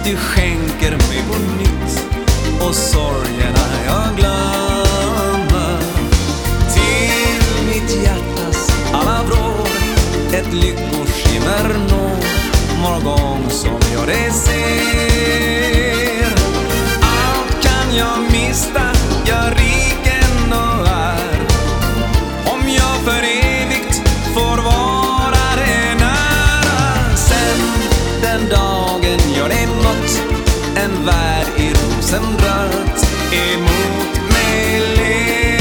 Du skänker mig på nytt och sorgerna jag glömmer. Till mitt hjärtas alla vrår ett lyckoskimmer når morgon som jag det ser. Allt kan jag mista, jag rik ändå är, om jag för evigt får vara det nära. Sen den dagen jag det mött en värld i rosenrött emot mig ler.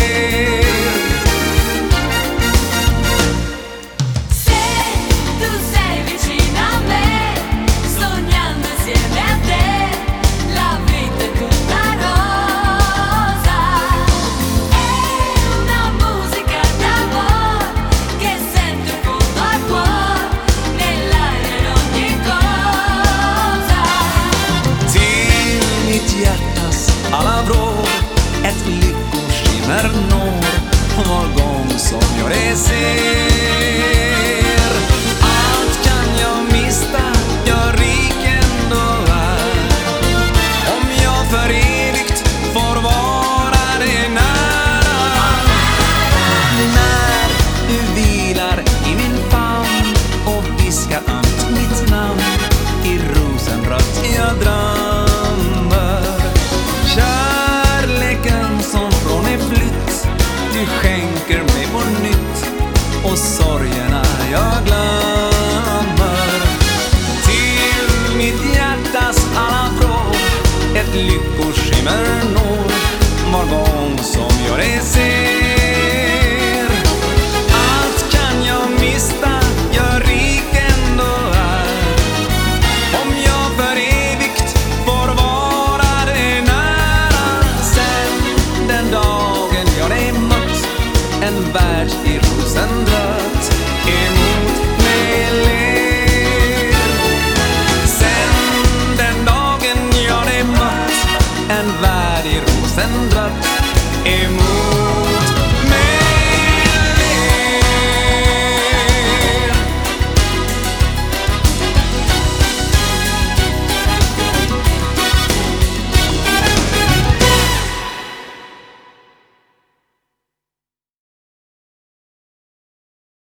Alla vrår ett lyckoskimmer når var gång som jag det ser. Allt kan jag mista, jag rik ändå är, om jag för evigt får vara det nära. När du vilar i min famn och viskar ömt mitt namn i rosenrött jag drömmer. Kärleken som från är flytt, du skänker mig på nytt och sorgerna jag glömmer. Till mitt hjärtas alla vrår ett lyckoskimmer når var gång som jag det ser. Allt kan jag mista, jag rik ändå är, om jag för evigt får vara det nära. Sen den dagen jag det mött en värld i rosenrött emot mig ler. Sen den dagen jag det mött en värld i rosenrött emot